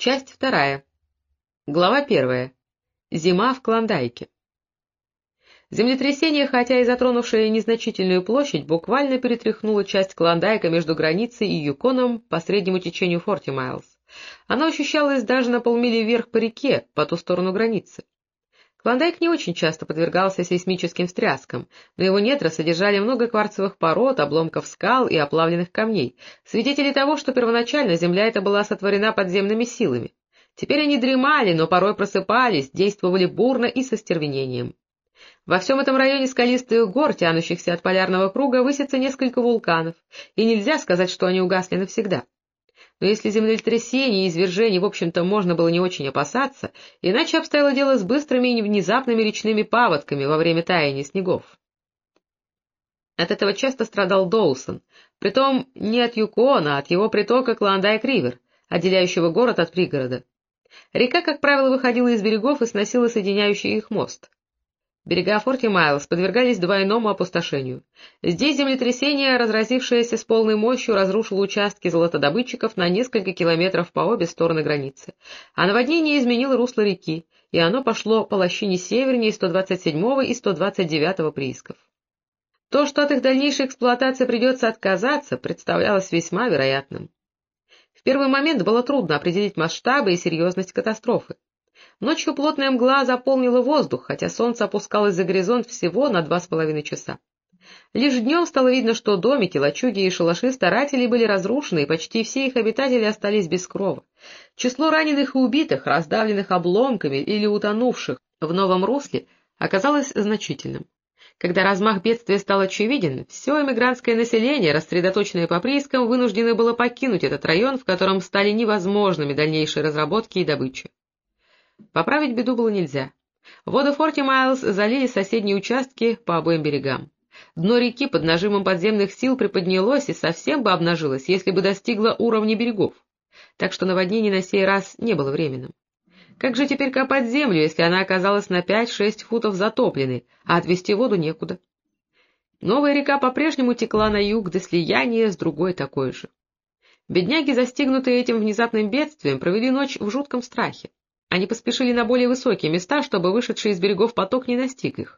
Часть вторая. Глава первая. Зима в Клондайке. Землетрясение, хотя и затронувшее незначительную площадь, буквально перетряхнуло часть Клондайка между границей и Юконом по среднему течению Форти Майлз. Оно ощущалось даже на полмили вверх по реке, по ту сторону границы. Клондайк не очень часто подвергался сейсмическим встряскам, но его недра содержали много кварцевых пород, обломков скал и оплавленных камней, свидетели того, что первоначально земля эта была сотворена подземными силами. Теперь они дремали, но порой просыпались, действовали бурно и со стервенением. Во всем этом районе скалистых гор, тянущихся от полярного круга, высится несколько вулканов, и нельзя сказать, что они угасли навсегда. Но если землетрясений и извержений, в общем-то, можно было не очень опасаться, иначе обстояло дело с быстрыми и внезапными речными паводками во время таяния снегов. От этого часто страдал Доусон, притом не от Юкона, а от его притока Клондайк-Ривер, отделяющего город от пригорода. Река, как правило, выходила из берегов и сносила соединяющий их мост. Берега Форти Майлз подвергались двойному опустошению. Здесь землетрясение, разразившееся с полной мощью, разрушило участки золотодобытчиков на несколько километров по обе стороны границы, а наводнение изменило русло реки, и оно пошло по лощине севернее 127-го и 129-го приисков. То, что от их дальнейшей эксплуатации придется отказаться, представлялось весьма вероятным. В первый момент было трудно определить масштабы и серьезность катастрофы. Ночью плотная мгла заполнила воздух, хотя солнце опускалось за горизонт всего на 2,5 часа. Лишь днем стало видно, что домики, лачуги и шалаши старателей были разрушены, и почти все их обитатели остались без крова. Число раненых и убитых, раздавленных обломками или утонувших в новом русле, оказалось значительным. Когда размах бедствия стал очевиден, все эмигрантское население, рассредоточенное по приискам, вынуждено было покинуть этот район, в котором стали невозможными дальнейшие разработки и добыча. Поправить беду было нельзя. Воды Форти Майлз залили соседние участки по обоим берегам. Дно реки под нажимом подземных сил приподнялось и совсем бы обнажилось, если бы достигло уровня берегов. Так что наводнение на сей раз не было временным. Как же теперь копать землю, если она оказалась на 5-6 футов затопленной, а отвести воду некуда? Новая река по-прежнему текла на юг до слияния с другой такой же. Бедняги, застигнутые этим внезапным бедствием, провели ночь в жутком страхе. Они поспешили на более высокие места, чтобы вышедший из берегов поток не настиг их.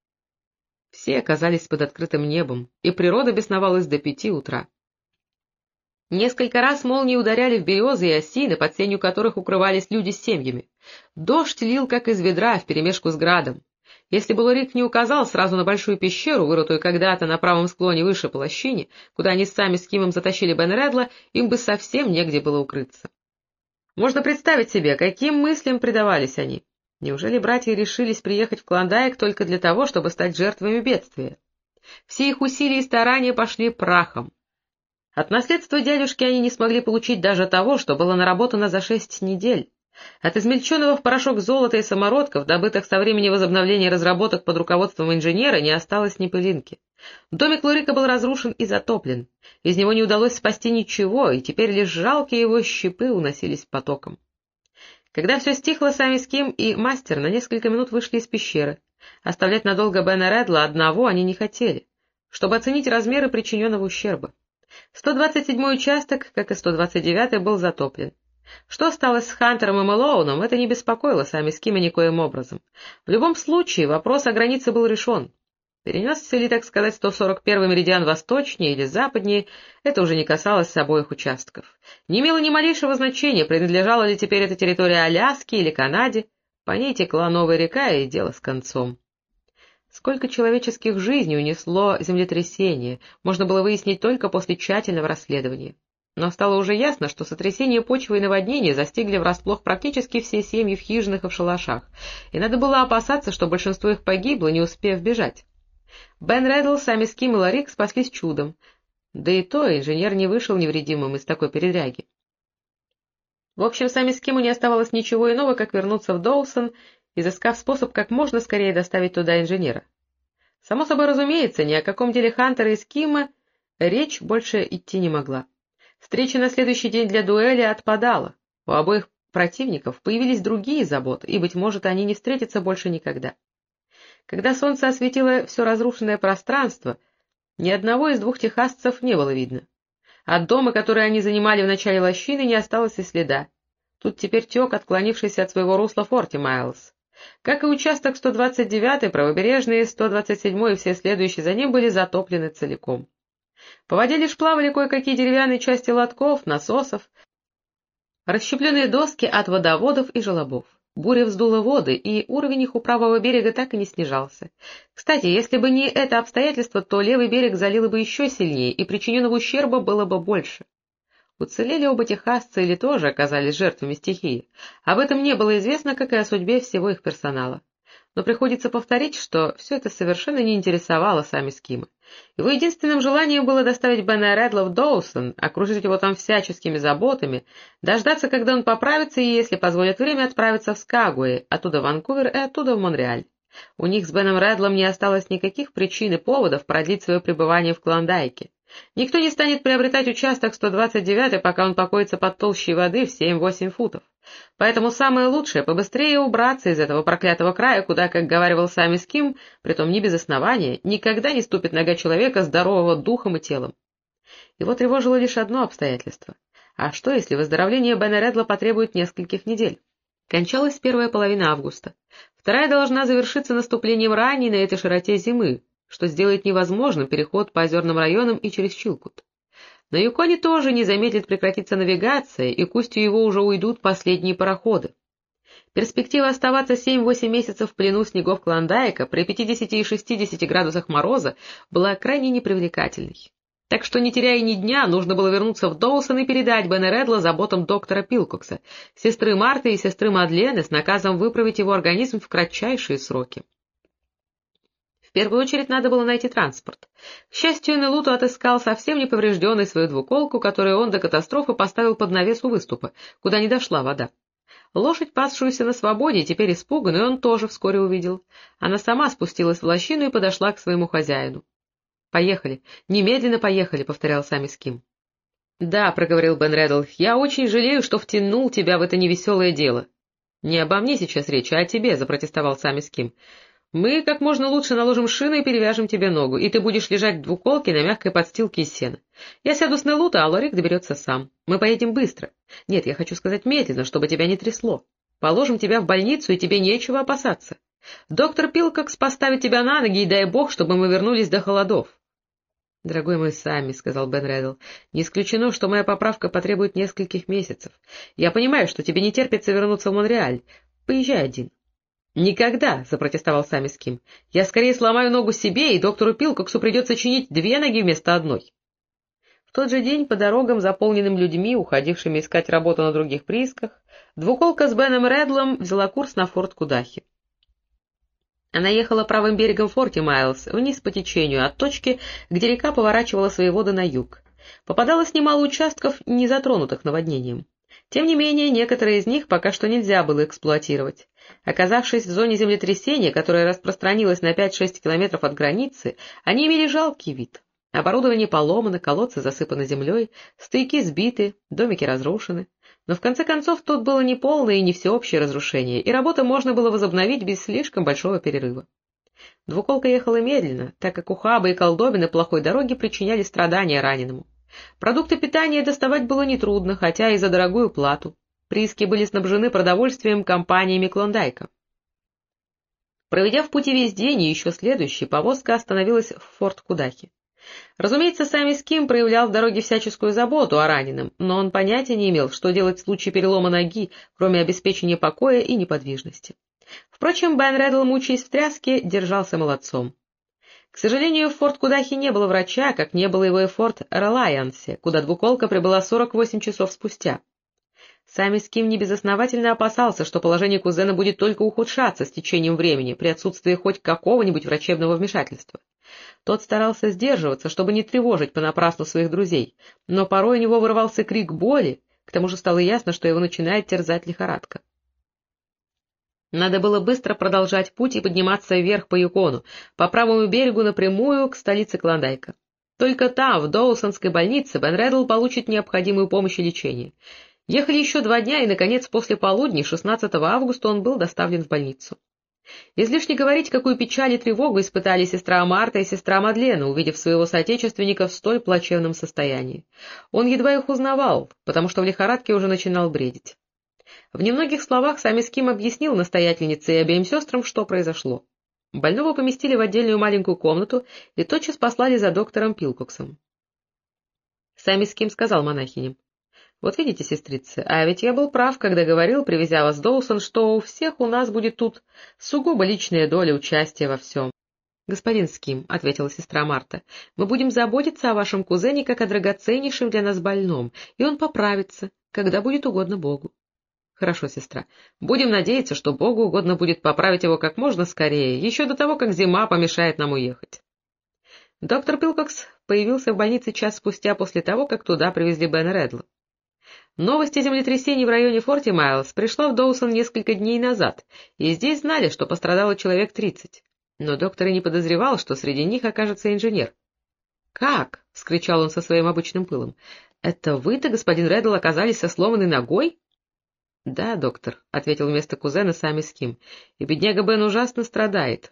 Все оказались под открытым небом, и природа бесновалась до 5 утра. Несколько раз молнии ударяли в березы и осины, под сенью которых укрывались люди с семьями. Дождь лил, как из ведра, вперемешку с градом. Если бы Лорик не указал сразу на большую пещеру, вырытую когда-то на правом склоне выше по лощине, куда они сами с Кимом затащили Бен Редла, им бы совсем негде было укрыться. Можно представить себе, каким мыслям предавались они. Неужели братья решились приехать в Клондайк только для того, чтобы стать жертвами бедствия? Все их усилия и старания пошли прахом. От наследства дядюшки они не смогли получить даже того, что было наработано за 6 недель. От измельченного в порошок золота и самородков, добытых со времени возобновления разработок под руководством инженера, не осталось ни пылинки. Домик Лорика был разрушен и затоплен. Из него не удалось спасти ничего, и теперь лишь жалкие его щепы уносились потоком. Когда все стихло, сами Ским и мастер на несколько минут вышли из пещеры. Оставлять надолго Бена Редла одного они не хотели, чтобы оценить размеры причиненного ущерба. 127-й участок, как и 129-й, был затоплен. Что осталось с Хантером и Мэлоуном, это не беспокоило сами Скима никоим образом. В любом случае, вопрос о границе был решен. Перенесся ли, так сказать, 141-й меридиан восточнее или западнее, это уже не касалось обоих участков. Не имело ни малейшего значения, принадлежала ли теперь эта территория Аляске или Канаде. По ней текла новая река, и дело с концом. Сколько человеческих жизней унесло землетрясение, можно было выяснить только после тщательного расследования. Но стало уже ясно, что сотрясение почвы и наводнения застигли врасплох практически все семьи в хижинах и в шалашах, и надо было опасаться, что большинство их погибло, не успев бежать. Бен Редл, сами Ским и Лорик спаслись чудом, да и то инженер не вышел невредимым из такой передряги. В общем, сами Скиму не оставалось ничего иного, как вернуться в Доусон, изыскав способ как можно скорее доставить туда инженера. Само собой разумеется, ни о каком деле Хантера и Скима речь больше идти не могла. Встреча на следующий день для дуэли отпадала. У обоих противников появились другие заботы, и, быть может, они не встретятся больше никогда. Когда солнце осветило все разрушенное пространство, ни одного из двух техасцев не было видно. От дома, который они занимали в начале лощины, не осталось и следа. Тут теперь тек отклонившийся от своего русла Форти-Майлз. Как и участок 129-й, правобережный 127-й и все следующие за ним были затоплены целиком. По воде лишь плавали кое-какие деревянные части лотков, насосов, расщепленные доски от водоводов и желобов. Буря вздула воды, и уровень их у правого берега так и не снижался. Кстати, если бы не это обстоятельство, то левый берег залило бы еще сильнее, и причиненного ущерба было бы больше. Уцелели оба техасца или тоже оказались жертвами стихии. Об этом не было известно, как и о судьбе всего их персонала. Но приходится повторить, что все это совершенно не интересовало Сами Скима. Его единственным желанием было доставить Бена Редла в Доусон, окружить его там всяческими заботами, дождаться, когда он поправится, и, если позволит время, отправиться в Скагуэй, оттуда в Ванкувер и оттуда в Монреаль. У них с Беном Редлом не осталось никаких причин и поводов продлить свое пребывание в Клондайке. Никто не станет приобретать участок 129, пока он покоится под толщей воды в 7-8 футов. Поэтому самое лучшее — побыстрее убраться из этого проклятого края, куда, как говаривал Сами Ским, притом не без основания, никогда не ступит нога человека, здорового духом и телом. Его тревожило лишь одно обстоятельство. А что, если выздоровление Бена Редла потребует нескольких недель? Кончалась первая половина августа. Вторая должна завершиться наступлением ранней на этой широте зимы, что сделает невозможным переход по озерным районам и через Чилкут. На Юконе тоже не замедлит прекратиться навигация, и к устью его уже уйдут последние пароходы. Перспектива оставаться 7-8 месяцев в плену снегов Клондайка при 50 и 60 градусах мороза была крайне непривлекательной. Так что, не теряя ни дня, нужно было вернуться в Доусон и передать Бена Редла заботам доктора Пилкокса, сестры Марты и сестры Мадлены с наказом выправить его организм в кратчайшие сроки. В первую очередь надо было найти транспорт. К счастью, Нелуту отыскал совсем неповрежденной свою двуколку, которую он до катастрофы поставил под навес у выступа, куда не дошла вода. Лошадь, пасшуюся на свободе, теперь испуганную, он тоже вскоре увидел. Она сама спустилась в лощину и подошла к своему хозяину. — Поехали, немедленно поехали, — повторял Сами Ским. — Да, — проговорил Бен Редл, — я очень жалею, что втянул тебя в это невеселое дело. — Не обо мне сейчас речь, а о тебе, — запротестовал Сами Ским. Мы как можно лучше наложим шины и перевяжем тебе ногу, и ты будешь лежать в двуколке на мягкой подстилке из сена. Я сяду с Нелута, а Лорик доберется сам. Мы поедем быстро. Нет, я хочу сказать медленно, чтобы тебя не трясло. Положим тебя в больницу, и тебе нечего опасаться. Доктор Пилкокс поставит тебя на ноги, и дай бог, чтобы мы вернулись до холодов. — Дорогой мой Сами, — сказал Бен Редл, — не исключено, что моя поправка потребует нескольких месяцев. Я понимаю, что тебе не терпится вернуться в Монреаль. Поезжай один. — Никогда, — запротестовал Сами Ским. — Я скорее сломаю ногу себе, и доктору Пилкоксу придется чинить 2 ноги вместо одной. В тот же день по дорогам, заполненным людьми, уходившими искать работу на других приисках, двуколка с Беном Редлом взяла курс на форт Кудахи. Она ехала правым берегом Форти-Майлз, вниз по течению, от точки, где река поворачивала свои воды на юг. Попадалось немало участков, не затронутых наводнением. Тем не менее, некоторые из них пока что нельзя было эксплуатировать. Оказавшись в зоне землетрясения, которая распространилась на 5-6 километров от границы, они имели жалкий вид. Оборудование поломано, колодцы засыпаны землей, стойки сбиты, домики разрушены. Но в конце концов тут было не полное и не всеобщее разрушение, и работу можно было возобновить без слишком большого перерыва. Двуколка ехала медленно, так как ухабы и колдобины плохой дороги причиняли страдания раненому. Продукты питания доставать было нетрудно, хотя и за дорогую плату. Прииски были снабжены продовольствием компаниями Клондайка. Проведя в пути весь день и еще следующий, повозка остановилась в форт Кудахи. Разумеется, Сами Ским проявлял в дороге всяческую заботу о раненом, но он понятия не имел, что делать в случае перелома ноги, кроме обеспечения покоя и неподвижности. Впрочем, Бен Редл, мучаясь в тряске, держался молодцом. К сожалению, в форт Кудахи не было врача, как не было его и в форт Релайансе, куда двуколка прибыла 48 часов спустя. Сами Ским небезосновательно опасался, что положение кузена будет только ухудшаться с течением времени при отсутствии хоть какого-нибудь врачебного вмешательства. Тот старался сдерживаться, чтобы не тревожить понапрасну своих друзей, но порой у него вырывался крик боли, к тому же стало ясно, что его начинает терзать лихорадка. Надо было быстро продолжать путь и подниматься вверх по Юкону, по правому берегу напрямую к столице Клондайка. Только там, в Доусонской больнице, Бен Редл получит необходимую помощь и лечение. Ехали еще 2 дня, и, наконец, после полудня, 16 августа, он был доставлен в больницу. Излишне говорить, какую печаль и тревогу испытали сестра Марта и сестра Мадлена, увидев своего соотечественника в столь плачевном состоянии. Он едва их узнавал, потому что в лихорадке уже начинал бредить. В немногих словах сам Иским объяснил настоятельнице и обеим сестрам, что произошло. Больного поместили в отдельную маленькую комнату и тотчас послали за доктором Пилкоксом. Сам Иским сказал монахиням: «Вот видите, сестрицы, а ведь я был прав, когда говорил, привезя вас в Доусон, что у всех у нас будет тут сугубо личная доля участия во всем». «Господин Ским», — ответила сестра Марта, — «мы будем заботиться о вашем кузене как о драгоценнейшем для нас больном, и он поправится, когда будет угодно Богу». «Хорошо, сестра. Будем надеяться, что Богу угодно будет поправить его как можно скорее, еще до того, как зима помешает нам уехать». Доктор Пилкокс появился в больнице час спустя после того, как туда привезли Бена Редла. Новость о землетрясении в районе Форти Майлз пришла в Доусон несколько дней назад, и здесь знали, что пострадало человек 30. Но доктор и не подозревал, что среди них окажется инженер. «Как?» — вскричал он со своим обычным пылом. «Это вы-то, господин Реддл, оказались со сломанной ногой?» «Да, доктор», — ответил вместо кузена сам Иским, — «и бедняга Бен ужасно страдает».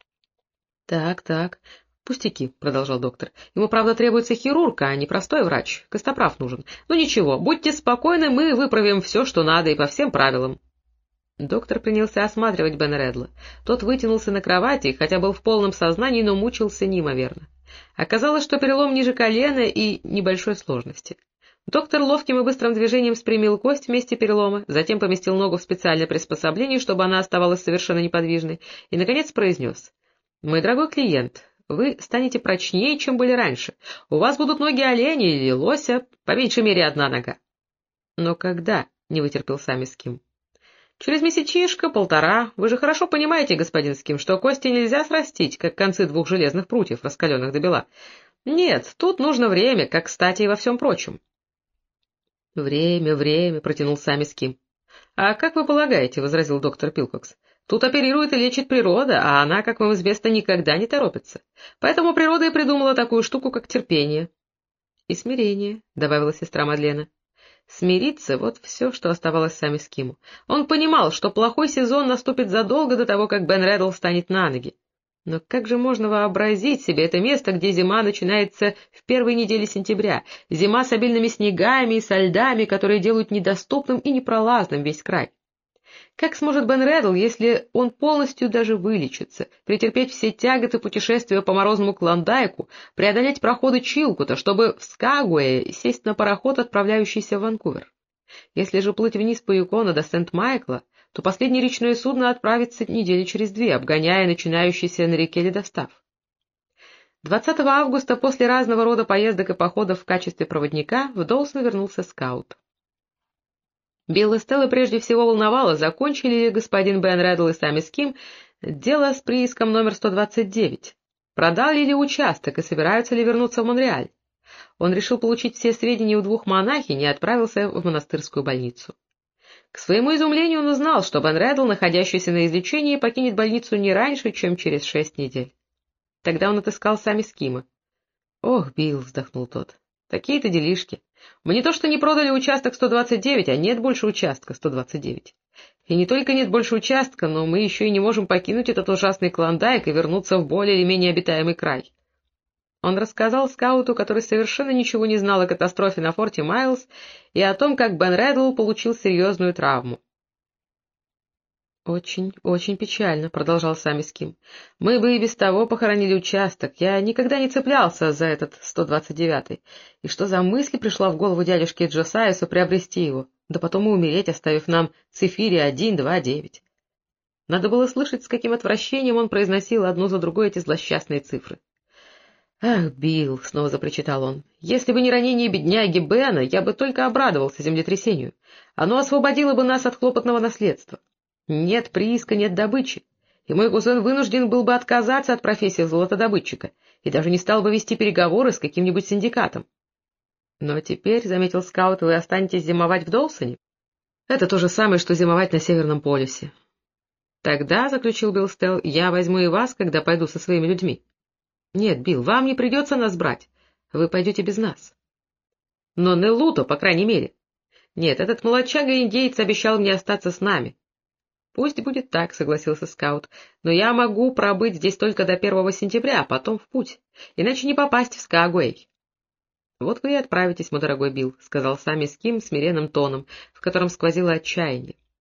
«Так, пустяки», — продолжал доктор. «Ему, правда, требуется хирург, а не простой врач. Костоправ нужен. Ну ничего, будьте спокойны, мы выправим все, что надо, и по всем правилам». Доктор принялся осматривать Бена Редла. Тот вытянулся на кровати, хотя был в полном сознании, но мучился неимоверно. Оказалось, что перелом ниже колена и небольшой сложности. Доктор ловким и быстрым движением спрямил кость в месте перелома, затем поместил ногу в специальное приспособление, чтобы она оставалась совершенно неподвижной, и, наконец, произнес: «Мой дорогой клиент, вы станете прочнее, чем были раньше. У вас будут ноги оленя или лося, по меньшей мере одна нога». «Но когда?» — не вытерпел сам Иским. «Через месячишко, полтора. Вы же хорошо понимаете, господин Ским, что кости нельзя срастить, как концы двух железных прутьев, раскаленных до бела. Нет, тут нужно время, как кстати и во всем прочем». «Время», — протянул сам Иским. «А как вы полагаете, — возразил доктор Пилкокс, — тут оперирует и лечит природа, а она, как вам известно, никогда не торопится. Поэтому природа и придумала такую штуку, как терпение». «И смирение», — добавила сестра Мадлена. Смириться — вот все, что оставалось сами Скиму. Он понимал, что плохой сезон наступит задолго до того, как Бен Реддл встанет на ноги. Но как же можно вообразить себе это место, где зима начинается в первой неделе сентября, зима с обильными снегами и со льдами, которые делают недоступным и непролазным весь край? Как сможет Бен Реддл, если он полностью даже вылечится, претерпеть все тяготы путешествия по морозному Клондайку, преодолеть проходы Чилкута, чтобы в Скагуэе сесть на пароход, отправляющийся в Ванкувер? Если же плыть вниз по Юкону до Сент-Майкла, то последнее речное судно отправится недели через 2, обгоняя начинающийся на реке ледостав. 20 августа после разного рода поездок и походов в качестве проводника в Доусон вернулся скаут. Билл и Стелла прежде всего волновало, закончили ли господин Бен Реддл и сам Иским дело с прииском номер 129, продали ли участок и собираются ли вернуться в Монреаль. Он решил получить все сведения у 2 монахинь и отправился в монастырскую больницу. К своему изумлению он узнал, что Бен Реддл, находящийся на излечении, покинет больницу не раньше, чем через 6 недель. Тогда он отыскал сам Искима. «Ох, Билл», — вздохнул тот, — «такие-то делишки. Мы не то что не продали участок 129, а нет больше участка 129. И не только нет больше участка, но мы еще и не можем покинуть этот ужасный Клондайк и вернуться в более или менее обитаемый край». Он рассказал скауту, который совершенно ничего не знал о катастрофе на Форти Майлз, и о том, как Бен Реддл получил серьезную травму. «Очень, очень печально», — продолжал сам Иским. «Мы бы и без того похоронили участок. Я никогда не цеплялся за этот 129-й. И что за мысль пришла в голову дядюшке Джосайсу приобрести его, да потом и умереть, оставив нам цифири 129». Надо было слышать, с каким отвращением он произносил одну за другой эти злосчастные цифры. «Ах, Билл», — снова запричитал он, — «если бы не ранение бедняги Бена, я бы только обрадовался землетрясению. Оно освободило бы нас от хлопотного наследства. Нет прииска, нет добычи, и мой кузен вынужден был бы отказаться от профессии золотодобытчика и даже не стал бы вести переговоры с каким-нибудь синдикатом». «Но теперь, — заметил скаут, — вы останетесь зимовать в Доусоне? Это то же самое, что зимовать на Северном полюсе». «Тогда, — заключил Билл Стелл, — я возьму и вас, когда пойду со своими людьми». «Нет, Билл, вам не придется нас брать. Вы пойдете без нас». «Но Неллуто, по крайней мере». «Нет, этот молодчага-индеец обещал мне остаться с нами». «Пусть будет так, — согласился скаут, — но я могу пробыть здесь только до 1 сентября, а потом в путь, иначе не попасть в Скагуэй». «Вот вы и отправитесь, мой дорогой Билл», — сказал сам Иским смиренным тоном, в котором сквозило отчаяние.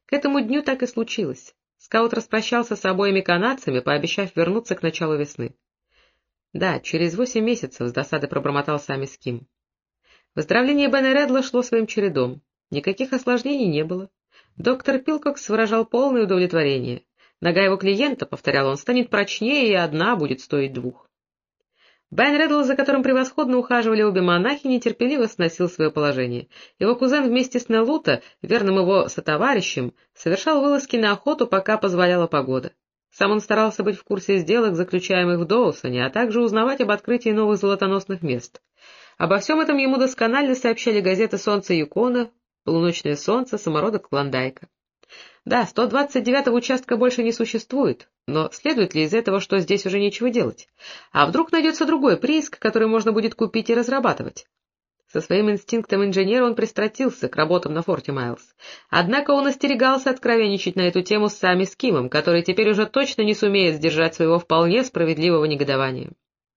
К этому дню так и случилось. Скаут распрощался с обоими канадцами, пообещав вернуться к началу весны. Да, через 8 месяцев, с досады пробормотал Сами Ским. Выздоровление Бена Редла шло своим чередом. Никаких осложнений не было. Доктор Пилкокс выражал полное удовлетворение. Нога его клиента, повторял он, станет прочнее, и одна будет стоить 2. Бен Редл, за которым превосходно ухаживали обе монахи, нетерпеливо сносил свое положение. Его кузен вместе с Нелуто, верным его сотоварищем, совершал вылазки на охоту, пока позволяла погода. Сам он старался быть в курсе сделок, заключаемых в Доусоне, а также узнавать об открытии новых золотоносных мест. Обо всем этом ему досконально сообщали газеты «Солнце Юкона», «Полуночное солнце», «Самородок Клондайка». Да, 129-го участка больше не существует, но следует ли из этого, что здесь уже нечего делать? А вдруг найдется другой прииск, который можно будет купить и разрабатывать? Со своим инстинктом инженера он пристрастился к работам на форте Майлз. Однако он остерегался откровенничать на эту тему с Сами Скимом, который теперь уже точно не сумеет сдержать своего вполне справедливого негодования.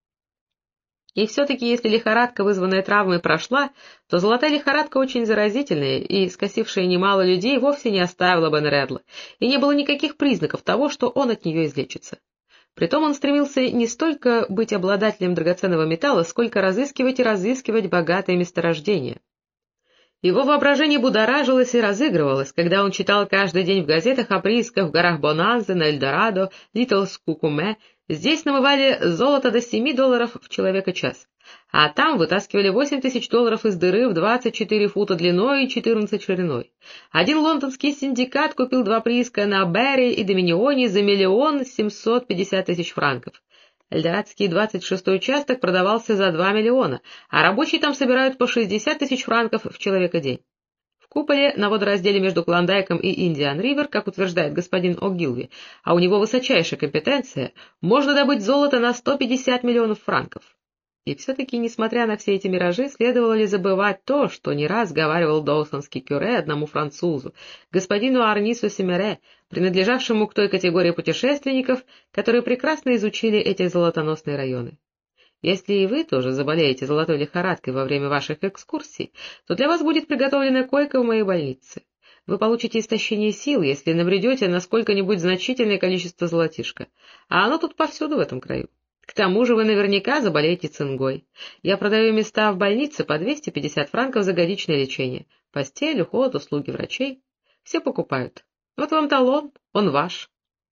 И все-таки, если лихорадка, вызванная травмой, прошла, то золотая лихорадка очень заразительная, и, скосившая немало людей, вовсе не оставила Бена Редла, и не было никаких признаков того, что он от нее излечится. Притом он стремился не столько быть обладателем драгоценного металла, сколько разыскивать и разыскивать богатые месторождения. Его воображение будоражилось и разыгрывалось, когда он читал каждый день в газетах о приисках в горах Бонанза, на Эльдорадо, Литлс-Кукуме. Здесь намывали золото до $7 в человека-час, а там вытаскивали $8000 из дыры в 24 фута длиной и 14 шириной. Один лондонский синдикат купил 2 прииска на Берри и Доминионе за 1 750 000 франков. Эльдорадский 26-й участок продавался за 2 миллиона, а рабочие там собирают по 60 000 франков в человека-день. В куполе на водоразделе между Клондайком и Индиан-Ривер, как утверждает господин О'Гилви, а у него высочайшая компетенция, можно добыть золото на 150 миллионов франков. И все-таки, несмотря на все эти миражи, следовало ли забывать то, что не раз говаривал доусонский кюре одному французу, господину Арнису Семере, принадлежавшему к той категории путешественников, которые прекрасно изучили эти золотоносные районы. Если и вы тоже заболеете золотой лихорадкой во время ваших экскурсий, то для вас будет приготовлена койка в моей больнице. Вы получите истощение сил, если набредете на сколько-нибудь значительное количество золотишка, а оно тут повсюду в этом краю. К тому же вы наверняка заболеете цингой. Я продаю места в больнице по 250 франков за годичное лечение. Постель, уход, услуги врачей. Все покупают. Вот вам талон, он ваш.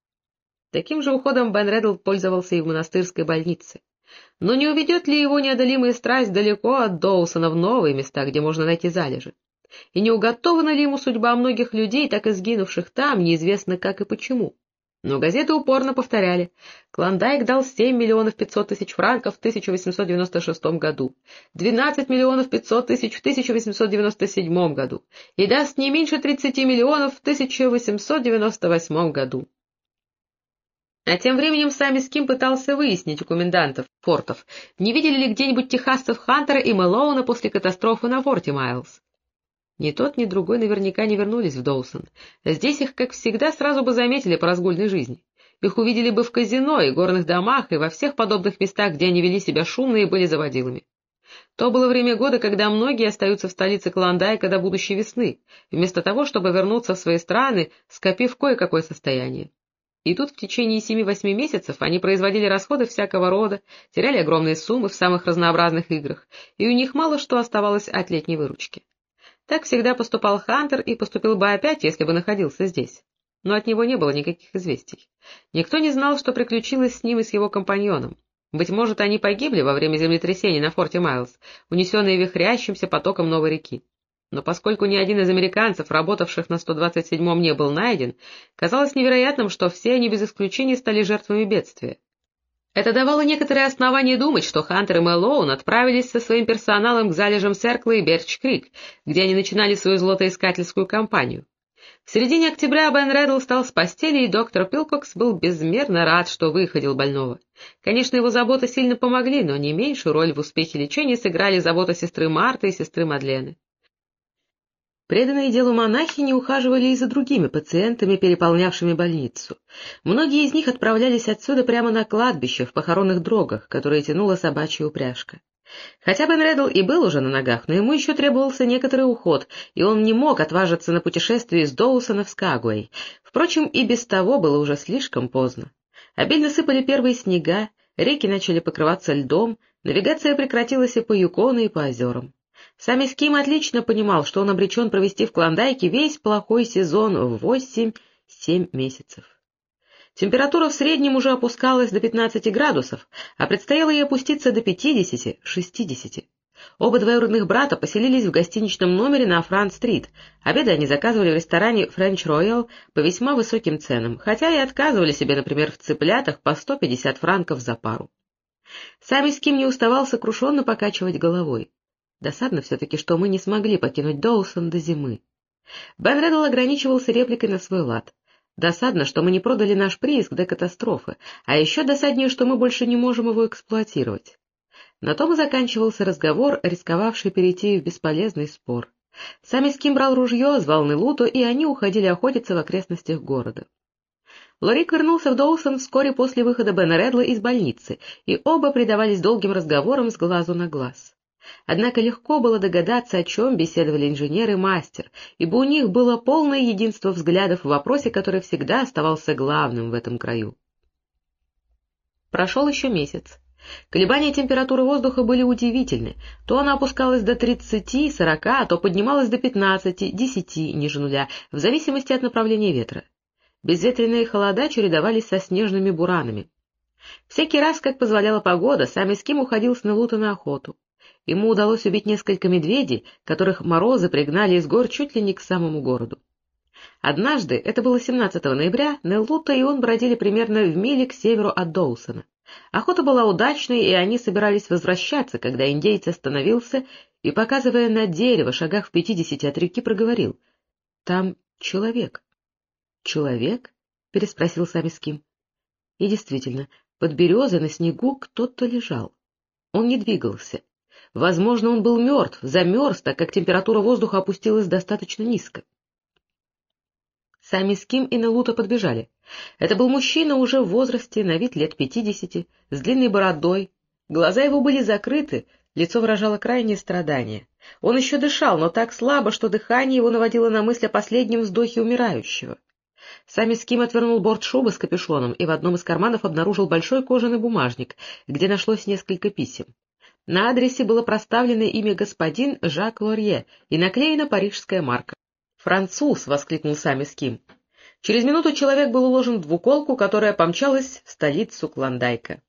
Таким же уходом Бен Редл пользовался и в монастырской больнице. Но не уведет ли его неодолимая страсть далеко от Доусона в новые места, где можно найти залежи? И не уготована ли ему судьба многих людей, так и сгинувших там, неизвестно как и почему? Но газеты упорно повторяли. Клондайк дал 7 500 000 франков в 1896 году, 12 500 000 в 1897 году и даст не меньше 30 миллионов в 1898 году. А тем временем Сами Ским пытался выяснить у комендантов фортов, не видели ли где-нибудь техасцев Хантера и Мэлоуна после катастрофы на форте Майлз. Ни тот, ни другой наверняка не вернулись в Доусон. Здесь их, как всегда, сразу бы заметили по разгульной жизни. Их увидели бы в казино и горных домах, и во всех подобных местах, где они вели себя шумно и были заводилами. То было время года, когда многие остаются в столице Клондайка до будущей весны, вместо того, чтобы вернуться в свои страны, скопив кое-какое состояние. И тут в течение 7-8 месяцев они производили расходы всякого рода, теряли огромные суммы в самых разнообразных играх, и у них мало что оставалось от летней выручки. Так всегда поступал Хантер и поступил бы опять, если бы находился здесь. Но от него не было никаких известий. Никто не знал, что приключилось с ним и с его компаньоном. Быть может, они погибли во время землетрясения на форте Майлз, унесенные вихрящимся потоком новой реки. Но поскольку ни один из американцев, работавших на 127-м, не был найден, казалось невероятным, что все они без исключения стали жертвами бедствия. Это давало некоторые основания думать, что Хантер и Мэлоун отправились со своим персоналом к залежам Серкла и Берч-Крик, где они начинали свою золотоискательскую кампанию. В середине октября Бен Редл встал с постели, и доктор Пилкокс был безмерно рад, что выходил больного. Конечно, его заботы сильно помогли, но не меньшую роль в успехе лечения сыграли забота сестры Марты и сестры Мадлены. Преданные делу монахини ухаживали и за другими пациентами, переполнявшими больницу. Многие из них отправлялись отсюда прямо на кладбище, в похоронных дрогах, которые тянула собачья упряжка. Хотя Бен Реддл и был уже на ногах, но ему еще требовался некоторый уход, и он не мог отважиться на путешествие из Доусона в Скагуэй. Впрочем, и без того было уже слишком поздно. Обильно сыпали первые снега, реки начали покрываться льдом, навигация прекратилась и по Юкону, и по озерам. Сам Эским отлично понимал, что он обречен провести в Клондайке весь плохой сезон в 8-7 месяцев. Температура в среднем уже опускалась до 15 градусов, а предстояло ей опуститься до 50-60. Оба двоюродных брата поселились в гостиничном номере на Франц-стрит. Обеды они заказывали в ресторане «Френч Роял» по весьма высоким ценам, хотя и отказывали себе, например, в цыплятах по 150 франков за пару. Сам Эским не уставал сокрушенно покачивать головой. Досадно все-таки, что мы не смогли покинуть Доусон до зимы. Бен Реддл ограничивался репликой на свой лад. Досадно, что мы не продали наш прииск до катастрофы, а еще досаднее, что мы больше не можем его эксплуатировать. На том и заканчивался разговор, рисковавший перейти в бесполезный спор. Сам Эским брал ружье, звал Нелуту, и они уходили охотиться в окрестностях города. Лорик вернулся в Доусон вскоре после выхода Бена Реддла из больницы, и оба предавались долгим разговорам с глазу на глаз. Однако легко было догадаться, о чем беседовали инженер и мастер, ибо у них было полное единство взглядов в вопросе, который всегда оставался главным в этом краю. Прошел еще месяц. Колебания температуры воздуха были удивительны. То она опускалась до 30-40, а то поднималась до 15-10 ниже нуля, в зависимости от направления ветра. Безветренные холода чередовались со снежными буранами. Всякий раз, как позволяла погода, сам Эским уходил с Нелута на охоту. Ему удалось убить несколько медведей, которых морозы пригнали из гор чуть ли не к самому городу. Однажды, это было 17 ноября, Неллута и он бродили примерно в миле к северу от Доусона. Охота была удачной, и они собирались возвращаться, когда индейец остановился и, показывая на дерево, шагах в 50 от реки, проговорил: «Там человек». «Человек?» — переспросил сам Эским. И действительно, под березой на снегу кто-то лежал. Он не двигался. Возможно, он был мертв, замерз, так как температура воздуха опустилась достаточно низко. Сами Эским и Нелута подбежали. Это был мужчина уже в возрасте, на вид лет 50, с длинной бородой. Глаза его были закрыты, лицо выражало крайнее страдание. Он еще дышал, но так слабо, что дыхание его наводило на мысль о последнем вздохе умирающего. Сам Эским отвернул борт шубы с капюшоном и в одном из карманов обнаружил большой кожаный бумажник, где нашлось несколько писем. На адресе было проставлено имя господин Жак Лорье и наклеена парижская марка. «Француз!» — воскликнул сам Эским. Через минуту человек был уложен в двуколку, которая помчалась в столицу Клондайка.